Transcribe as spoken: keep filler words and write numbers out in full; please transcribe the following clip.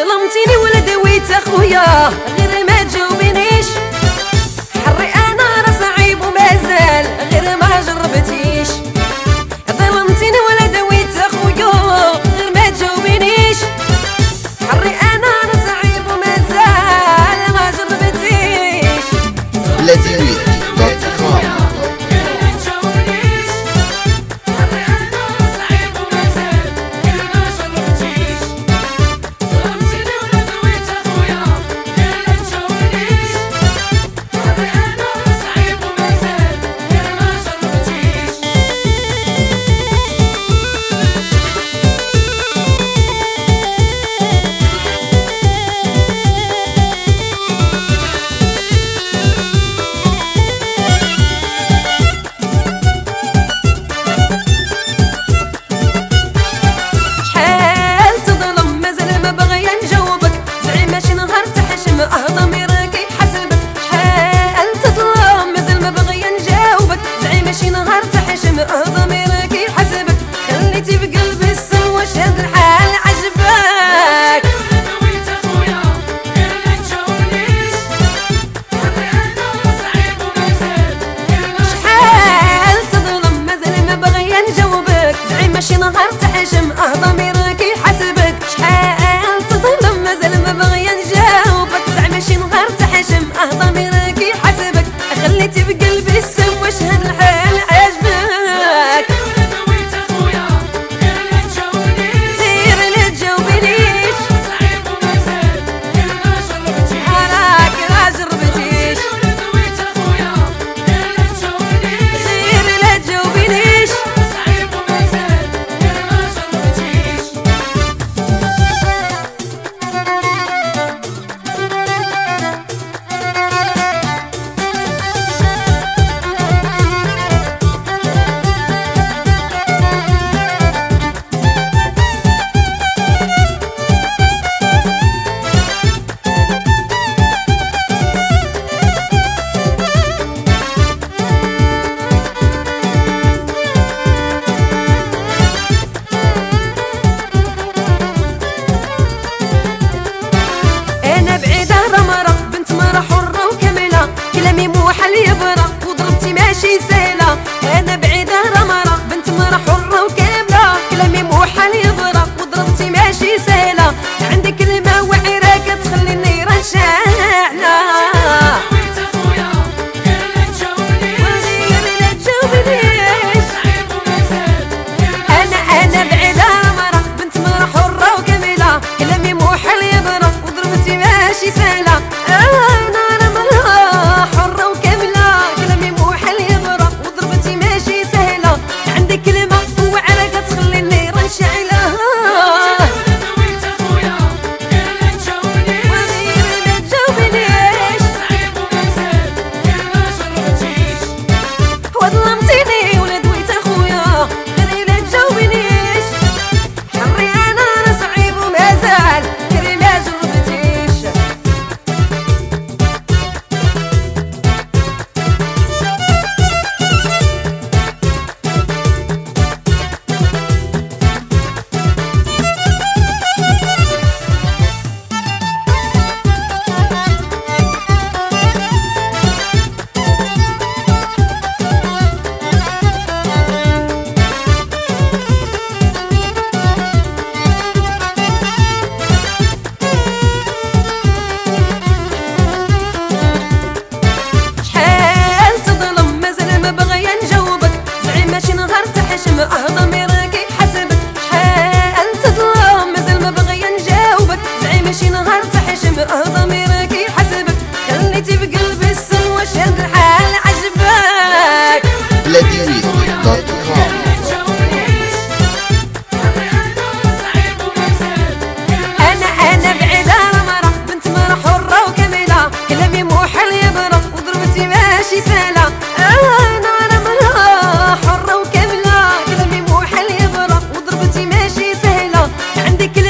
ظلمتيني ولا دويت اخويا غير ما تجاوبينيش. حري انا راه صعيب ومازال غير ما جربتيش. ظلمتيني ولا دويت اخويا غير ما تجاوبينيش. حري انا راه صعيب ومازال ما جربتيش. لازمي دوت كوم. ماشي نهار تحشم اه ضميرك يحاسبك. شحال تظلم مازال ما باغيه نجاوبك. زعما شي نهار تحشم اه ضميرك يحاسبك. خليتي بقلبي السم واش هاد الحال عاجبك. غير لا تجاوبينيش راك ما جربتيش. غير لا تجاوبينيش يبرا وضربتي ماشي سهلة. انا بعيدة راه مرة بنت مرة حرة وكاملة. كلامي موحل يبرا وضربتي ماشي سهلة. عندك كلمة وعيرة كتخلي النيران شاعلة. وغير لا تجاوبنيش انا انا بعيدة راه مرة بنت مرة حرة وكاملة. كلامي موحل يبرا وضربتي ماشي سهلة. انا اه ضميرك يحاسبك. شحال تظلم مازال ما باغيه نجاوبك. زعما شي نهار تحشم اه ضميرك يحاسبك. خليتي بقلبي السم واش هاد الحال عجبك. لازمي دوت كوم. انا انا بعيدة راه مرة بنت مرة حرة وكاملة. كلامي موحل يبرا وضربتي ماشي سهلة. انا حرة وكاملة. كلامي موحل يبرا وضربتي ماشي سهلة. عندك